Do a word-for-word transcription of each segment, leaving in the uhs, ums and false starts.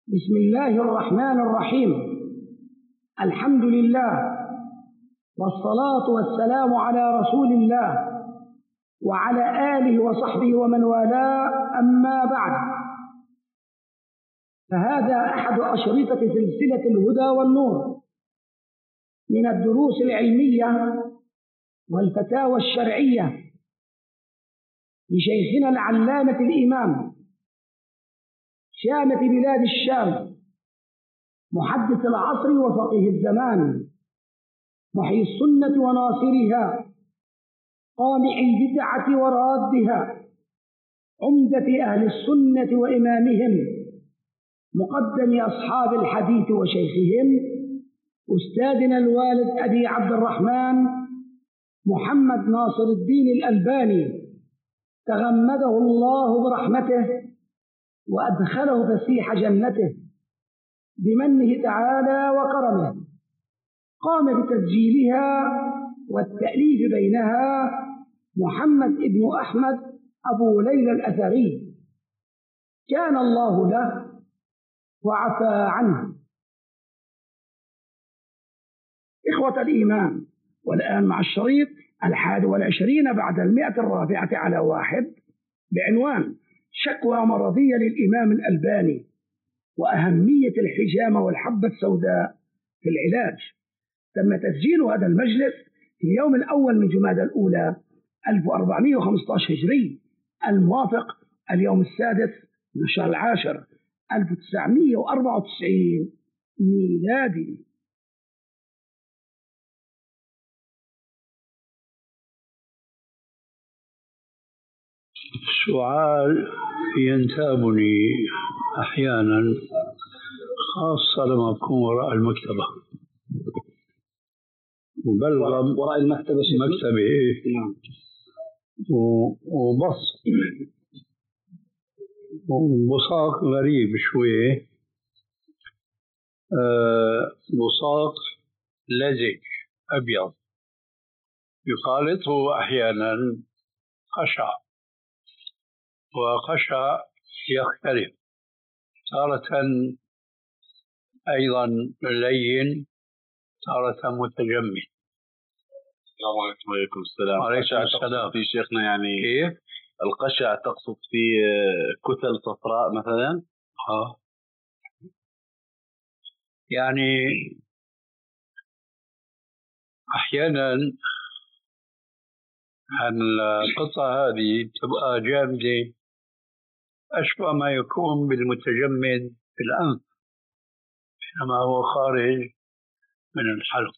بسم الله الرحمن الرحيم. الحمد لله والصلاة والسلام على رسول الله وعلى آله وصحبه ومن والاه، أما بعد، فهذا أحد أشرطة سلسلة الهدى والنور من الدروس العلمية والفتاوى الشرعية لشيخنا العلامة الإمام شامة بلاد الشام، محدث العصر وفقيه الزمان، محيي السنة وناصرها، قامع البدعة ورادها، عمدة أهل السنة وإمامهم، مقدم أصحاب الحديث وشيخهم، أستاذنا الوالد أبي عبد الرحمن محمد ناصر الدين الألباني، تغمده الله برحمته وأدخله فسيح جنته بمنه تعالى وكرمه. قام بتسجيلها والتأليف بينها محمد ابن أحمد أبو ليلى الأثري، كان الله له وعفى عنه. إخوة الإيمان، والآن مع الشريط الحادي والعشرين بعد المئة الرابعة على واحد بعنوان شكوى مرضية للإمام الألباني وأهمية الحجامة والحبة السوداء في العلاج. تم تسجيل هذا المجلس في اليوم الأول من جمادى الأولى ألف وأربعمائة وخمسة عشر هجري، الموافق اليوم السادس من الشهر العاشر ألف وتسعمائة وأربعة وتسعين ميلادي. سؤال ينتابني أحيانا، خاصة لما أكون وراء المكتبة وبلغم وراء المكتبة مكتبة إيه؟ نعم. وبص وبصاق غريب شوي، أه بصاق لزج أبيض يخالطه أحيانا قشع، وقشع يختلف، تارة أيضا لين، تارة متجمد. السلام عليكم. وعليكم السلام. وعليكم السلام. في شيخنا يعني كيف؟ القشع تقصد في كتل صفراء مثلا؟ ها يعني أحيانا القطعة هذه تبقى جامدة، أشبه ما يكون بالمتجمد في الأنف كما هو خارج من الحلق.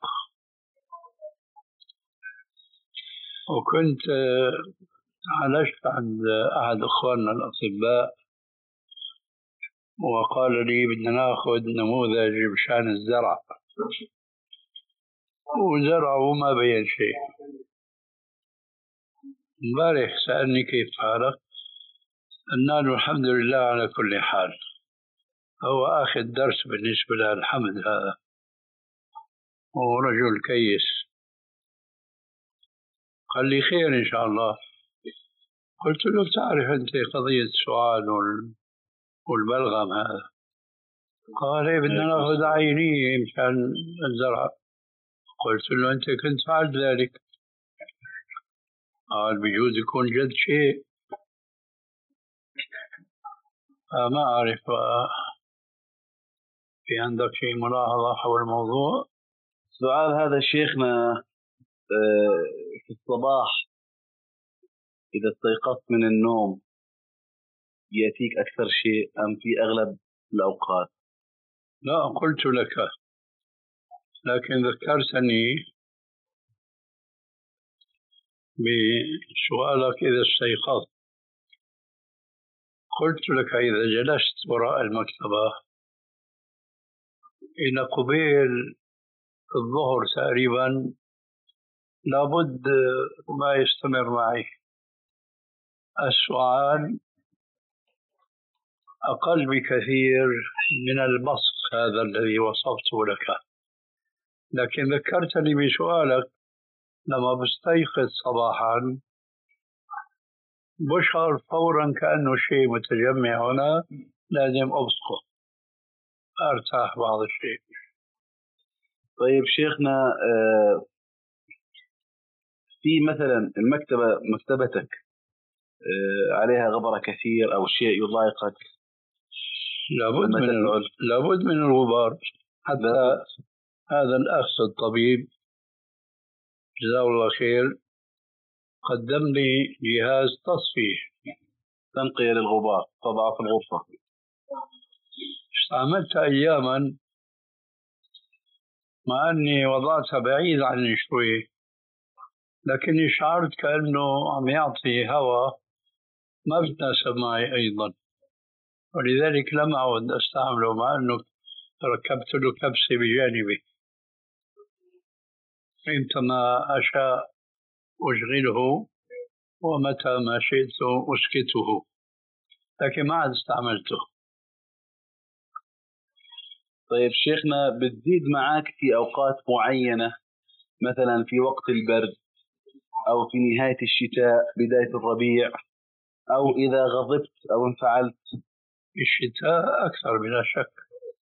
وكنت عالجت عند أحد إخواننا الأطباء وقال لي بدنا ناخذ نموذج مشان الزرع، وزرعه ما بين شيء. امبارح سألني كيف حالك؟ قلنا له الحمد لله على كل حال. هو آخذ درس بالنسبة له، الحمد هذا، ورجل كيس. قال لي خير إن شاء الله. قلت له تعرف أنت قضية السؤال والبلغم هذا؟ قال إيه بدنا ناخذ عينية مشان الزرع. قلت له أنت كنت فعلت ذلك؟ قال بجوز يكون جد شيء. ما أعرف، في عندك شيء ملاحظة حول الموضوع؟ سؤال هذا شيخنا، في الصباح إذا استيقظت من النوم يأتيك أكثر شيء أم في أغلب الأوقات؟ لا، قلت لك، لكن ذكرتني بسؤالك إذا استيقظت. قلت لك إذا جلست وراء المكتبة إلى قبيل الظهر تقريبا لابد ما يستمر معي السؤال أقل بكثير من البسط هذا الذي وصفته لك. لكن ذكرتني بسؤالك لما بستيقظ صباحا بشعر فورا كأنه شيء متجمع هنا، لازم أبصقه. أرتاح بعض الشيء. طيب شيخنا، في مثلا المكتبة مكتبتك عليها غبرة كثير أو شيء يضايقك؟ لابد من ال... لابد من الغبار. حتى لا. هذا الأخ الطبيب جزاه الله خير قدم لي جهاز تصفية تنقية للغبار تضع في الغرفة. استعملتها أياما مع أني وضعتها بعيد عني شوي، لكني شعرت كأنه عم يعطي هواء ما بتناسب معي أيضا، ولذلك لم أعد أستعمله مع أنه ركبت له كبسة بجانبي. إمتى أشاء أشغله ومتى ما شئت أسكته، لكن ما عاد استعملته. طيب شيخنا، بتزيد معك في أوقات معينة، مثلا في وقت البرد أو في نهاية الشتاء بداية الربيع، أو إذا غضبت أو انفعلت؟ الشتاء أكثر بلا شك.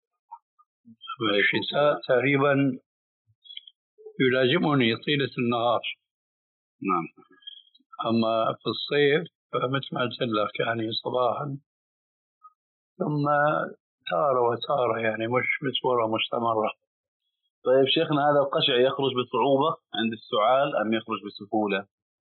الشتاء تقريبا يلازمني طيلة النهار. نعم. أما في الصيف فمثل ما قلت لك يعني صباحا ثم تارة وتارة، يعني مش بصورة مستمرة. طيب شيخنا، هذا القشع يخرج بصعوبة عند السعال أم يخرج بسهولة؟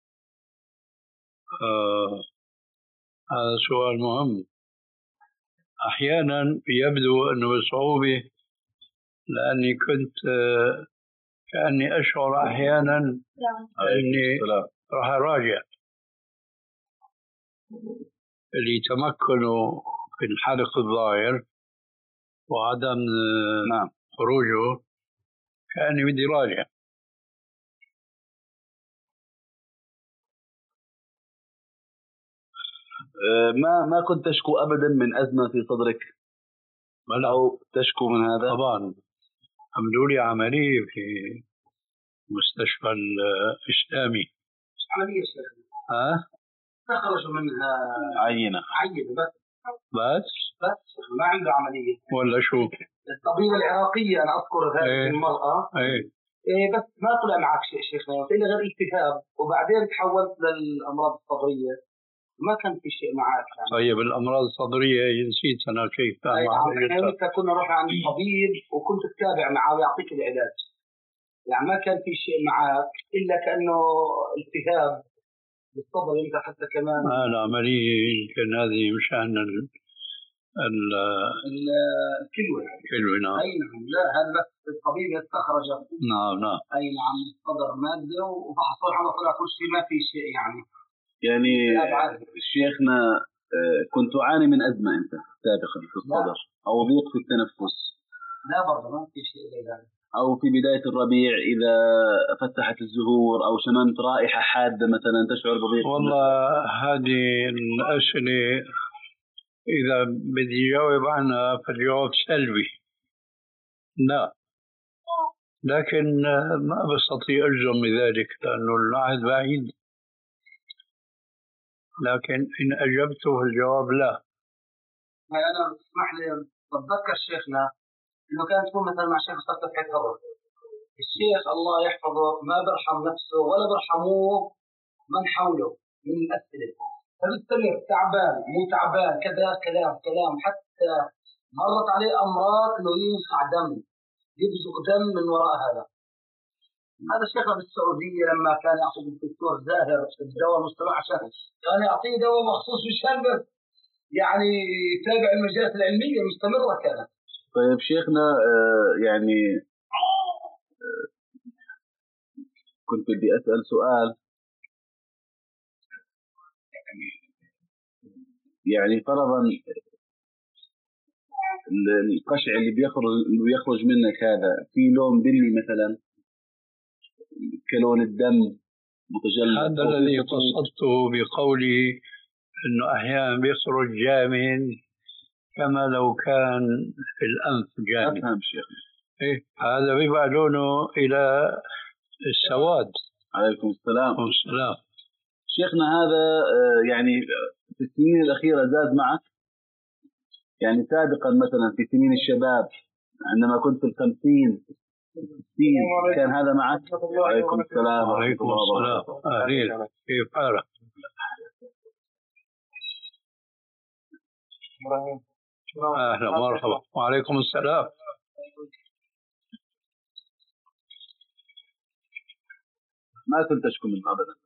آه هذا سؤال مهم. أحيانا يبدو أنه بصعوبة، لأني كنت آه كأني أشعر أحيانا أني راح أراجع اللي تمكنه في الحلق الظاهر وعدم نعم. خروجه، كأني بدي راجع. ما ما كنت تشكو أبدا من أزمة في صدرك أو تشكو من هذا؟ طبعا عملوا لي عملية في مستشفى الإسلامي. عملية شيخ؟ ها؟ تخرج منها عينة عينة بس بس بس ما عنده عملية ولا شو؟ الطبيبة العراقية أنا أذكر هذه ايه. المرأة ايه. إيه بس ما طلع معك شيء شيخنا، إلا غير التهاب، وبعدين تحولت للأمراض الصدرية ما كان في شيء معك يعني. طيب الأمراض الصدرية نسيت أنا كيف كان معها. إحنا كنا نروح عند الطبيب وكنت تتابع معه ويعطيك العلاج، يعني ما كان في شيء معك إلا كأنه التهاب بالصدر. أنت حتى كمان آه العملية يمكن هذه مشان ال ال الكلوة. الكلوة نعم. أي نعم. لا هذا بس الطبيب يستخرج. نعم نعم. أي نعم. الصدر مادة وفحصوا الحمد طلع كل شيء ما في شيء يعني. يعني شيخنا كنت تعاني من أزمة أنت سابقا في الصدر أو ضيق في التنفس؟ لا برضه ما في شيء زي ذلك. أو في بداية الربيع إذا فتحت الزهور أو شممت رائحة حادة مثلا تشعر بضيق؟ والله هذه الأسئلة إذا بدي جاوب عنها فالجواب سلبي لا، لكن ما بستطيع أجزم بذلك لأنه العهد بعيد، لكن إن أجبته الجواب لا. أنا اسمح لي بتذكر شيخنا إنه كانت تكون مثلا مع شيخ صفة هضر، الشيخ الله يحفظه ما برحم نفسه ولا برحموه من حوله من الأسئلة، فبستمر تعبان مو تعبان كذا كلام كلام، حتى مرت عليه أمراض إنه ينقع دم يبزق دم من وراء هذا. هذا شيخنا بالسعودية لما كان يعطي الدكتور زاهر الدواء المستمع عشان كان يعطيه دواء مخصوص مشان يعني يتابع المجالات العلمية مستمرة كانت. طيب شيخنا يعني كنت بدي أسأل سؤال، يعني فرضا القشع اللي بيخرج بيخرج منك هذا في لون بني مثلا كلون الدم متجلد، هذا الذي قصدته بقولي انه احيانا بيخرج جامد كما لو كان في الانف جامد. افهم شيخ. ايه هذا بيبقى لونه الى السواد. عليكم السلام. السلام. شيخنا هذا يعني في السنين الاخيره زاد معك، يعني سابقا مثلا في سنين الشباب عندما كنت في الخمسين الستين كان هذا معك؟ وعليكم السلام وعليكم السلام. أهلين، كيف حالك؟ أهلا مرحبا. وعليكم السلام. ما كنت أشكو منه أبدا.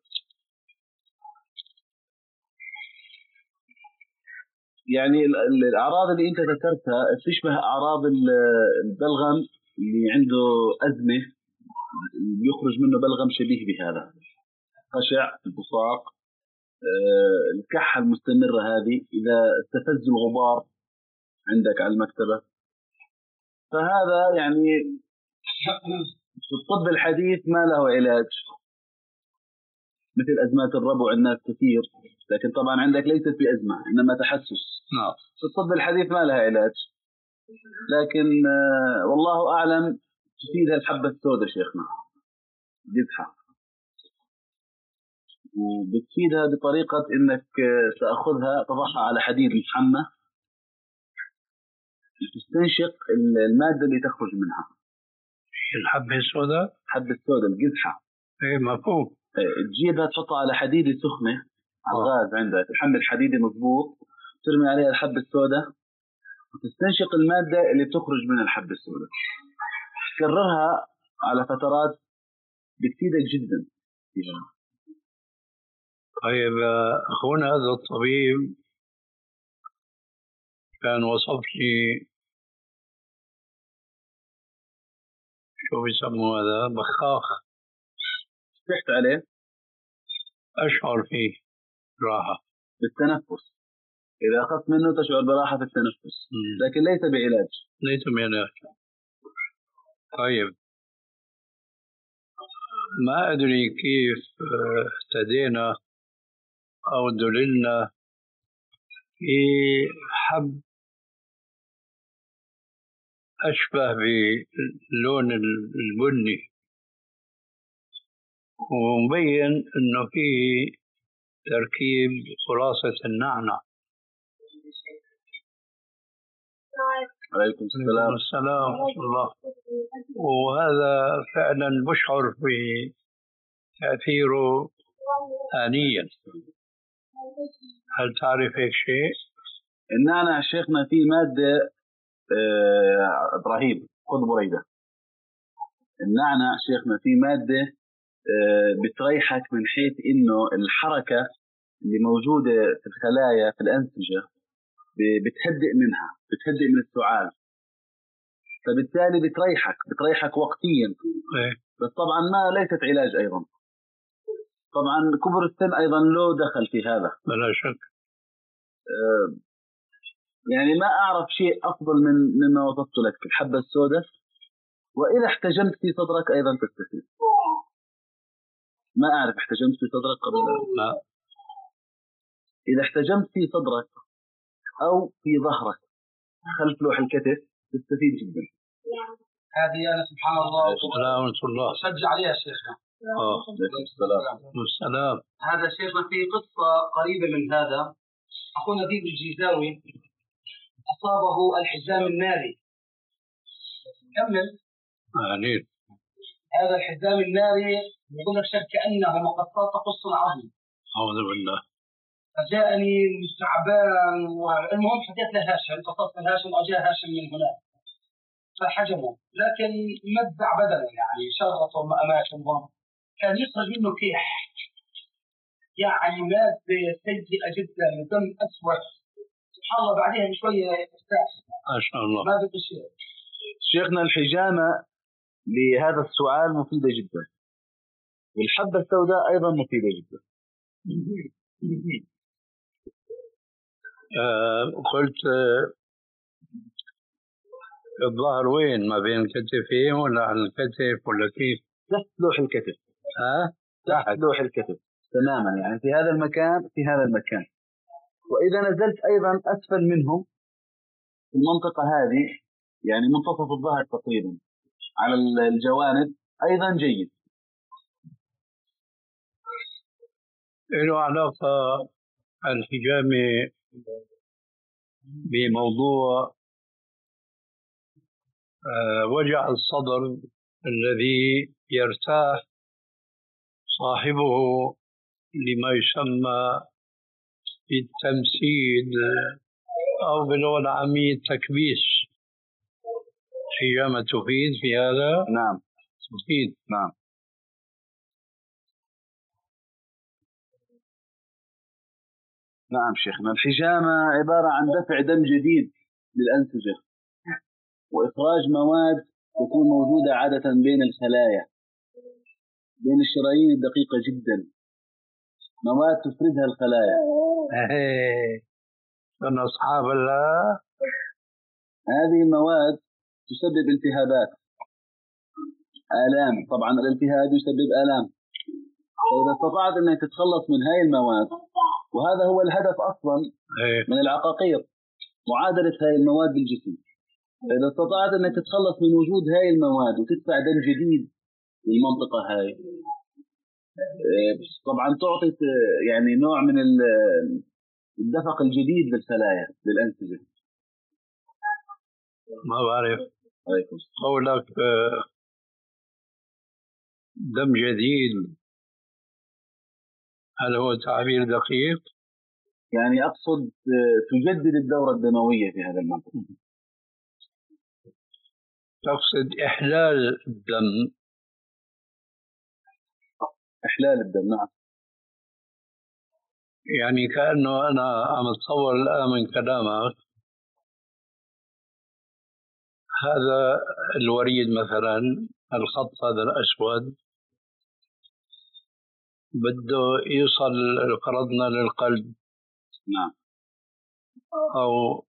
يعني الأعراض اللي أنت ذكرتها تشبه أعراض البلغم اللي عنده أزمة يخرج منه بلغم شبيه بهذا، قشع، البصاق، الكحة المستمرة هذه إذا استفز الغبار عندك على المكتبة. فهذا يعني في الطب الحديث ما له علاج، مثل أزمات الربو عند الناس كثير، لكن طبعا عندك ليست بأزمة إنما تحسس. نعم. في الطب الحديث ما لها علاج، لكن والله أعلم تفيدها الحبة السوداء شيخنا قدحة، وبتفيدها بطريقة إنك تأخذها تضعها على حديد محمى تستنشق المادة اللي تخرج منها. الحبة السوداء؟ الحبة السوداء القدحة. إيه مفهوم. تجيبها تحطها على حديدة سخنة على الغاز عندك، تحمل حديدة مضبوط، ترمي عليها الحبة السوداء وتستنشق المادة اللي تخرج من الحبة السوداء. تكررها على فترات بتفيدك جدا. طيب أخونا هذا الطبيب كان وصف لي شو بيسموه هذا بخاخ، رحت عليه أشعر فيه راحة بالتنفس، إذا أخذت منه تشعر براحة في التنفس، لكن ليس بعلاج. ليس بعلاج. طيب ما أدري كيف اهتدينا أو دللنا في حب أشبه باللون البني ومبين أنه فيه تركيب خلاصة النعنع. عليكم السلام. السلام ورحمة الله. وهذا فعلا بشعر بتأثيره آنيا. هل تعرف هيك شيء؟ النعنع شيخنا فيه مادة آه إبراهيم خذ بريدة. النعنع شيخنا فيه مادة آه بتريحك من حيث إنه الحركة اللي موجودة في الخلايا في الأنسجة بتهدئ منها، بتهدئ من السعال، فبالتالي بتريحك بتريحك وقتيا. بس طبعا ما ليست علاج أيضا. طبعا كبر السن أيضا له دخل في هذا بلا شك. آه يعني ما أعرف شيء أفضل من مما وصفت لك في الحبة السوداء. وإذا احتجمت في صدرك أيضا تستفيد. ما أعرف احتجمت في صدرك قبل لا. إذا احتجمت في صدرك أو في ظهرك خلف لوح الكتف تستفيد جدا. هذه أنا سبحان الله السلام ورحمة الله أشجع عليها شيخنا. آه. السلام. السلام. هذا شيخنا في قصة قريبة من هذا. أخونا ذيب الجيزاوي أصابه الحزام الناري. كمل. آمين. هذا الحزام الناري يقول لك شك كأنه مقصات تقص العظم. أعوذ بالله. فجاءني تعبان، والمهم حكيت له هاشم، قصصت هاشم وجاء هاشم من هناك فحجمه، لكن مزع بدنه يعني شرطه أماكن كان يخرج منه كيح، يعني مادة سيئة جدا، دم أسود. سبحان الله بعدها بشوية ارتاح. ما شاء الله. ما بدي شيء. شيخنا الحجامة لهذا السعال مفيدة جدا، والحبة السوداء أيضا مفيدة جدا. آه قلت آه الظهر وين؟ ما بين الكتفين ولا على الكتف ولا كيف؟ تحت لوح الكتف. ها؟ تحت لوح الكتف تماما، يعني في هذا المكان في هذا المكان. وإذا نزلت أيضا أسفل منهم في المنطقة هذه، يعني منتصف الظهر تقريبا على الجوانب أيضا جيد. له علاقة الحجامة بموضوع وجع الصدر الذي يرتاح صاحبه لما يسمى بالتمثيل أو باللغة العامية التكبيس. حجامة تفيد في هذا؟ نعم تفيد. نعم نعم شيخنا. الحجامة عبارة عن دفع دم جديد للأنسجة وإخراج مواد تكون موجودة عادة بين الخلايا، بين الشرايين الدقيقة جدا، مواد تفرزها الخلايا. أنا أصحاب الله. هذه المواد تسبب التهابات، آلام. طبعا الالتهاب يسبب آلام، فإذا استطعت أنك تتخلص من هاي المواد، وهذا هو الهدف أصلا من العقاقير، معادلة هاي المواد بالجسم. فإذا استطعت أنك تتخلص من وجود هاي المواد وتدفع دم جديد للمنطقة هاي، طبعا تعطي يعني نوع من الدفق الجديد للخلايا للأنسجة. ما بعرف قولك دم جديد، هل هو تعبير دقيق؟ يعني أقصد تجدد الدورة الدموية في هذا المنطقة. تقصد إحلال الدم؟ إحلال الدم نعم. يعني كأنه أنا عم أتصور الآن من كلامك هذا الوريد مثلا، الخط هذا الأسود بده يوصل فرضنا للقلب. نعم. أو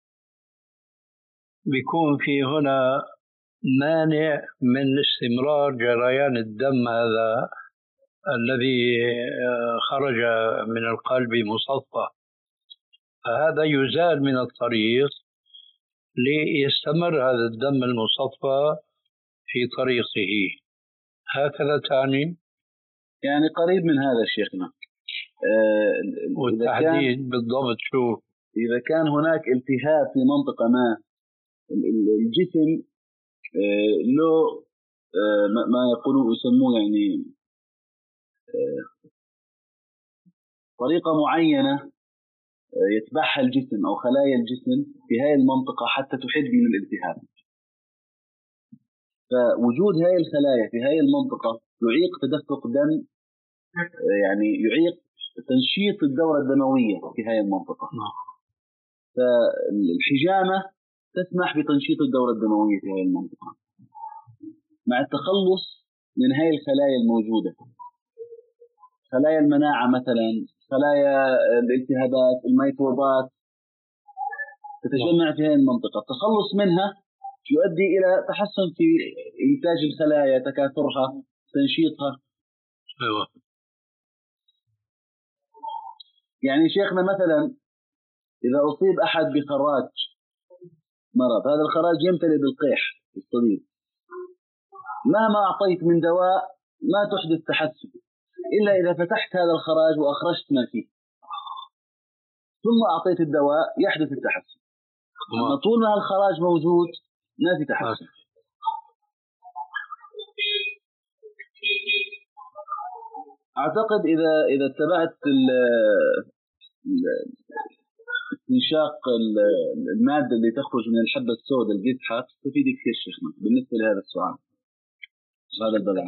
بيكون في هنا مانع من استمرار جريان الدم هذا الذي خرج من القلب مصفى، فهذا يزال من الطريق ليستمر هذا الدم المصفى في طريقه. هكذا تعني؟ يعني قريب من هذا شيخنا. أه والتحديد بالضبط شو؟ إذا كان هناك التهاب في منطقة ما، الجسم أه له أه ما يقولون يسموه يعني أه طريقة معينة يتبعها الجسم أو خلايا الجسم في هذه المنطقة حتى تحد من الالتهاب. فوجود هذه الخلايا في هذه المنطقة يعيق تدفق دم، يعني يعيق تنشيط الدورة الدموية في هذه المنطقة. فالحجامة تسمح بتنشيط الدورة الدموية في هذه المنطقة مع التخلص من هذه الخلايا الموجودة، خلايا المناعة مثلا، خلايا الالتهابات، الميكروبات تتجمع في هذه المنطقة. التخلص منها يؤدي إلى تحسن في إنتاج الخلايا، تكاثرها، تنشيطها. أيوة. يعني شيخنا مثلا إذا أصيب أحد بخراج مرض، هذا الخراج يمتلئ بالقيح الصديد، مهما أعطيت من دواء ما تحدث تحسن إلا إذا فتحت هذا الخراج وأخرجت ما فيه ثم أعطيت الدواء يحدث التحسن. أما طول ما الخراج موجود ما في تحسن. أعتقد إذا إذا اتبعت استنشاق المادة اللي تخرج من الحبة السوداء القزحة تستفيد كثير شيخنا بالنسبة لهذا السؤال. هذا البلع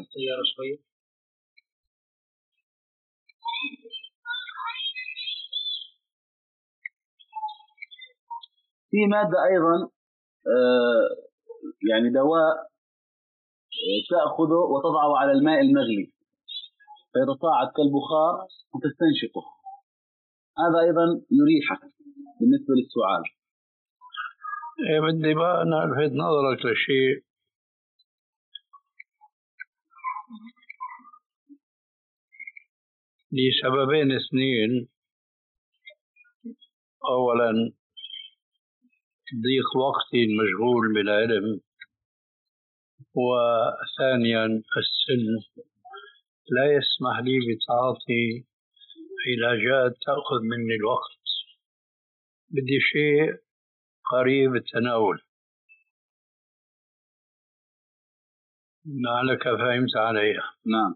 في مادة أيضا آه يعني دواء تأخذه وتضعه على الماء المغلي فيتصاعد كالبخار وتستنشقه، هذا أيضا يريحك بالنسبة للسعال. إيه بدي بقى أنا ألفت نظرك لشيء. لسببين اثنين: أولا ضيق وقتي المشغول بالعلم، وثانيا السن لا يسمح لي بتعاطي علاجات تأخذ مني الوقت. بدي شيء قريب التناول. لعلك فهمت علي. نعم.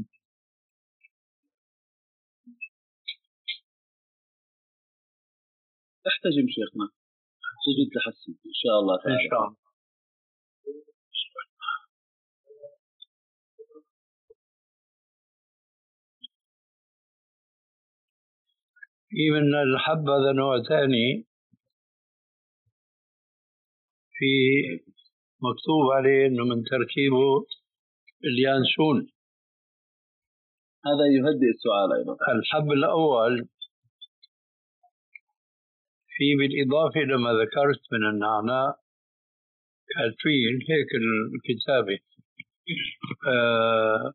تحتجم شيخنا، تجد تحسن إن شاء الله تعالى. إن شاء الله. في من الحب هذا نوع ثاني، في مكتوب عليه إنه من تركيبه اليانسون. هذا يهدئ السؤال أيضا. الحب الأول في بالإضافة لما ذكرت من النعناع كاتبين هيك الكتابة آه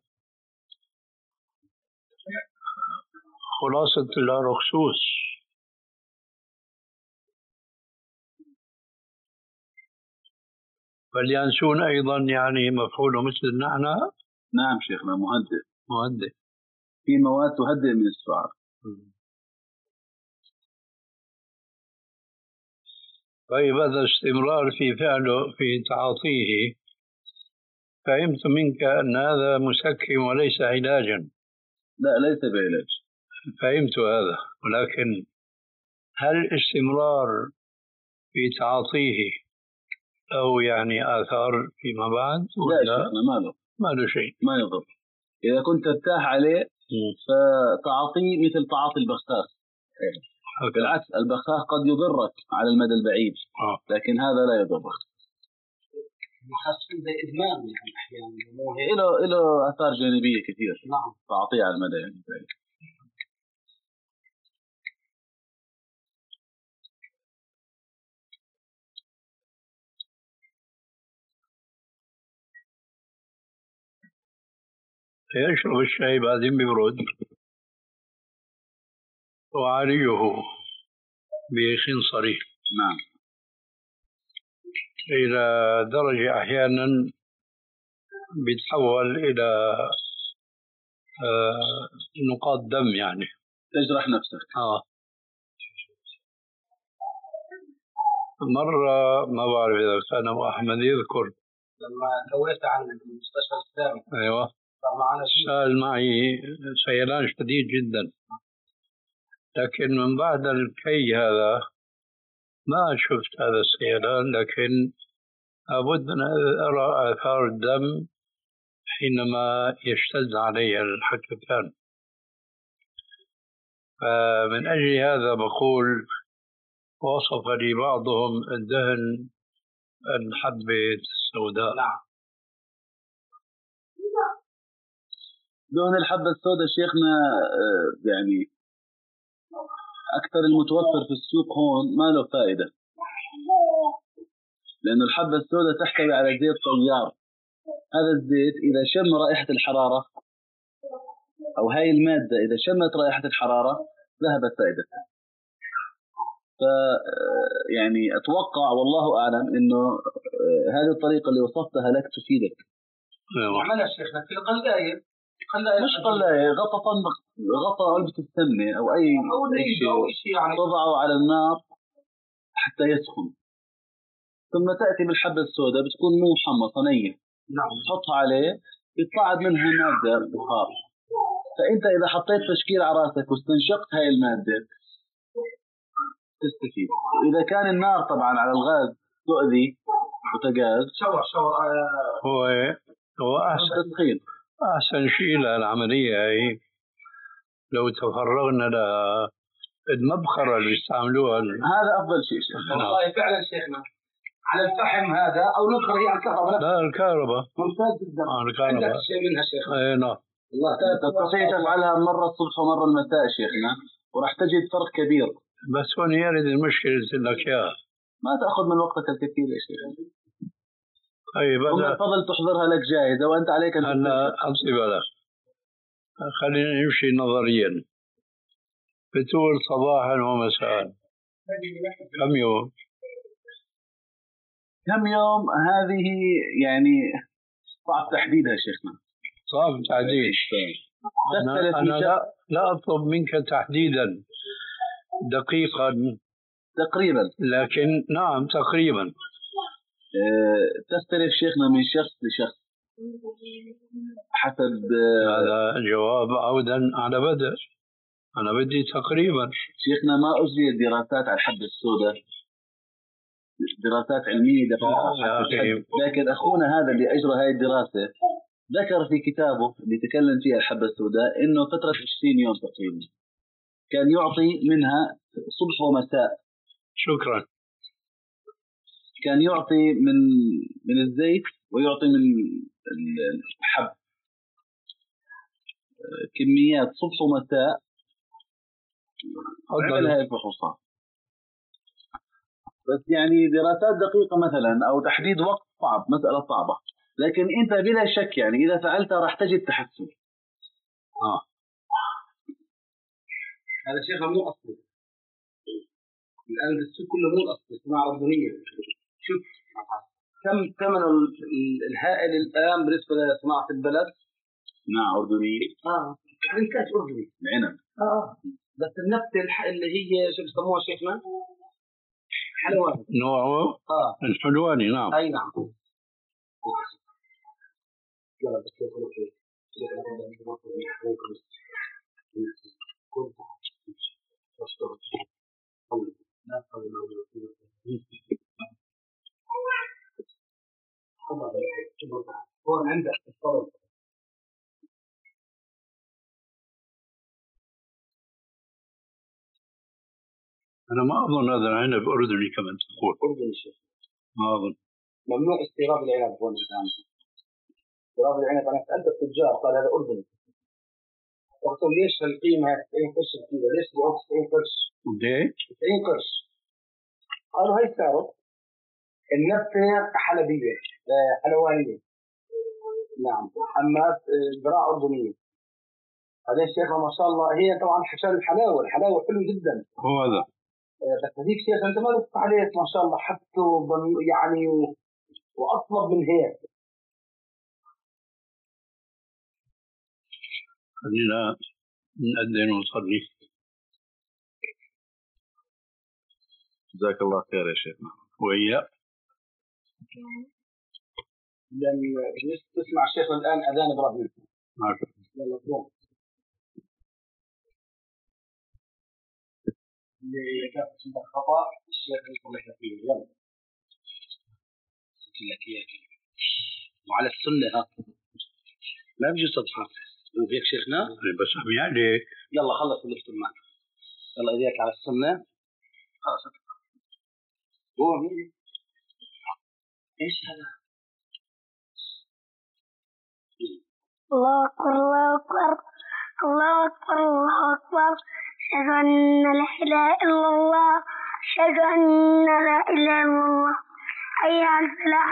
خلاصة الأرخصوص. فاليانسون أيضا يعني مفعوله مثل النعناع. نعم شيخنا، مهدئ. مهدئ، في مواد تهدئ من السعر. طيب هذا استمرار في فعله في تعاطيه، فهمت منك أن هذا مسكن وليس علاجا. لا ليس بعلاج. فهمت هذا، ولكن هل استمرار في تعاطيه أو يعني آثار فيما بعد؟ لا شيخنا ما له ما له شيء، ما يضر. إذا كنت ترتاح عليه فتعاطيه مثل تعاطي البخاخ. بالعكس البخاخ قد يضرك على المدى البعيد، آه. لكن هذا لا يضرك. محسن زي إدمان يعني أحيانا له له آثار جانبية كثير. نعم. تعاطيه على المدى يعني. يشرب الشاي بعدين بيبرد وعاليه بخنصره. نعم. إلى درجة أحيانا بيتحول إلى آه نقاط دم يعني تجرح نفسك. آه. مرة ما بعرف إذا كان أبو أحمد يذكر لما سويت عن المستشفى الإسلامي. أيوة. صار معي سيلان شديد جدا، لكن من بعد الكي هذا ما شفت هذا السيلان، لكن لابد أن أرى آثار الدم حينما يشتد علي الحكتان. فمن أجل هذا بقول وصف لي بعضهم الدهن الحبة السوداء. نعم. دهن الحبة السوداء شيخنا يعني أكثر المتوفر في السوق هون ما له فائدة، لأن الحبة السوداء تحتوي على زيت طيار. هذا الزيت إذا شم رائحة الحرارة أو هاي المادة إذا شمت رائحة الحرارة ذهبت فائدتها. ف يعني أتوقع والله أعلم إنه هذه الطريقة اللي وصفتها لك تفيدك. عملها شيخنا في القلاية. مش قلاية، غطا طنب، غطا علبة السمنة أو أي شيء يعني تضعه على النار حتى يسخن، ثم تأتي بالحبة السوداء بتكون مو محمصة نية. نعم. تحطها عليه يتصاعد منها مادة بخار. فأنت إذا حطيت تشكيل على راسك واستنشقت هاي المادة تستفيد. إذا كان النار طبعا على الغاز تؤذي بوتاغاز شور شور هو هو أحسن تسخين. أحسن شيء للعملية هي لو تفرغنا للمبخرة اللي بيستعملوها. هذا أفضل شيء شيخنا. والله فعلا شيخنا على الفحم هذا أو نبخر هي على الكهرباء. لا الكهرباء ممتاز جدا. آه الكهرباء. عندك شيء منها شيخنا. أي نعم. الله تستطيع تفعلها مرة الصبح ومرة المساء شيخنا وراح تجد فرق كبير. بس هون يرد المشكلة لك إياها ما تأخذ من وقتك الكثير يا شيخنا. طيب هم الفضل تحضرها لك جاهزة وأنت عليك أن هلا أمسي بلا خلينا نمشي نظريا. بتقول صباحا ومساء كم يوم؟ كم يوم هذه يعني صعب تحديدها شيخنا. صعب تحديد. أنا, أنا لا, لا أطلب منك تحديدا دقيقا تقريبا. لكن نعم تقريبا. أه تختلف شيخنا من شخص لشخص حسب. هذا جواب عودا على بدء. أنا بدي تقريبا. شيخنا ما أجريت دراسات على الحبة السوداء، دراسات علمية دقيقة، لكن أخونا هذا اللي أجرى هاي الدراسة ذكر في كتابه اللي تكلم فيها الحبة السوداء إنه فترة عشرين يوم تقريبا كان يعطي منها صبح ومساء. شكرا. كان يعطي من من الزيت ويعطي من الحب كميات صبح ومساء. عمل هاي الفحوصات، بس يعني دراسات دقيقة مثلا أو تحديد وقت صعب، مسألة صعبة، لكن أنت بلا شك يعني إذا فعلتها راح تجد تحسن. آه. هذا شيخ مو أصلي الآن السوق كله مو أصلي، صناعة أردنية. شوف كم ثمن الهائل الآن بالنسبة لصناعة البلد. صناعة أردنية. آه يعني كاس أردني. العنب. آه بس النبتة اللي هي شو بيسموها شيخنا؟ حلواني. نوعه آه الحلواني. نعم. أي نعم. هو عندك الطلب. أنا ما أظن هذا العنب أردني كمان تقول. أردني شيخ. ما أظن. ممنوع استيراد العنب هون الآن. استيراد العنب أنا سألت التجار قال هذا أردني. قلت له ليش القيمة تسعين قرش الكيلو؟ ليش بيعوض تسعين قرش؟ ليه؟ تسعين قرش. قالوا هاي سعره. النبتة حلبية حلوانية. نعم. أما زراعة أردنية. هذا الشيخ ما شاء الله هي طبعا عشان الحلاوة، الحلاوة حلو جدا. هو هذا. بس هذيك شيخ أنت ما تدفع عليك ما شاء الله حتى يعني وأطلب من هيك. خلينا نأذن ونصلي. جزاك الله خير يا شيخ. ويا لأن تسمع الشيخ الآن أذان إبراهيم. معك. يلا قوم. اللي كانت عندك خطأ الشيخ يصلح لك فيه. يلا. سجل لك إياه. وعلى السنة ها. ما بيجي صدفة. وهيك شيخنا. بس عم يعني. يلا خلص اللي يفتر معك. يلا إيديك على السنة. خلاص. هو مين؟ إيش هذا؟ الله أكبر الله أكبر الله أكبر الله أكبر. أشهد أن لا إله إلا الله أشهد أن لا إله إلا الله. حي على الفلاح.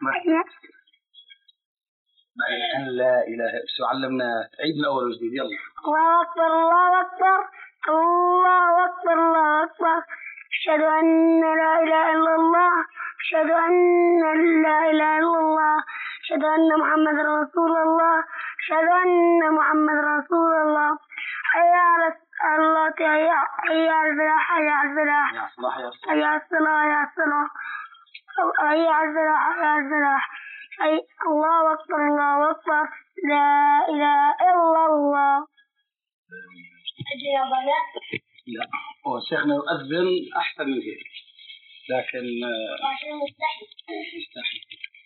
أن لا إله شو علمنا عيد من أول وجديد. يلا. الله أكبر الله أكبر الله أكبر الله أكبر. أشهد أن لا إله إلا الله أشهد أن لا إله إلا الله أشهد أن محمد رسول الله أشهد أن محمد رسول الله. حي على الصلاة حي على الفلاح حي على الفلاح حي على الصلاة يا الصلاة حي على الفلاح حي على الفلاح. حي الله أكبر الله أكبر لا إله إلا الله. أجي يا بنات. لا هو شيخنا يؤذن أحسن من هيك لكن عشان مستحي مستحي.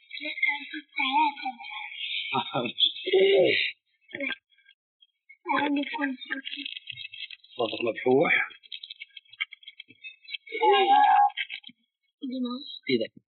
صوتك مذبوح. إيدك